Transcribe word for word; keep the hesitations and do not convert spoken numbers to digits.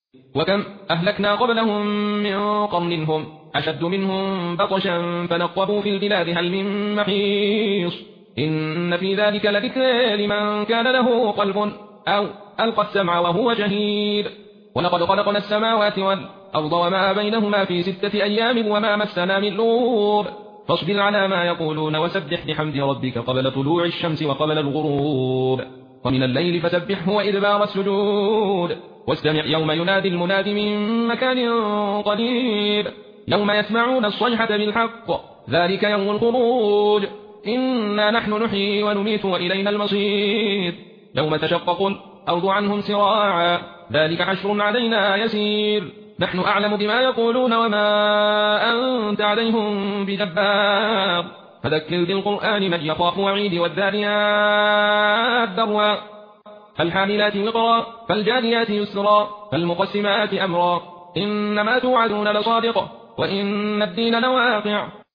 وكم أهلكنا قبلهم من قرن هم أشد منهم بطشا فنقبوا في البلاد هل من محيص إن في ذلك لذكر لمن كان له قلب أو ألقى السمع وهو شهيد ولقد خلقنا السماوات والأرض وما بينهما في ستة أيام وما مسنا من لغوب فاصبر على ما يقولون وسبح بحمد ربك قبل طلوع الشمس وقبل الغروب ومن الليل فسبحه وإدبار السجود واستمع يوم ينادي المناد من مكان قريب يوم يسمعون الصيحة بالحق ذلك يوم الخروج إنا نحن نحيي ونميت وإلينا المصير يوم تشقق الأرض عنهم سراعا ذلك حشر علينا يسير نحن أعلم بما يقولون وما أنت عليهم بجبار فذكر بالقرآن من يخاف وعيد والذاريات ذروا فالحاملات وقرا فالجاريات يسرا فالمقسمات أمرا إنما توعدون لصادق وإن الدين لواقع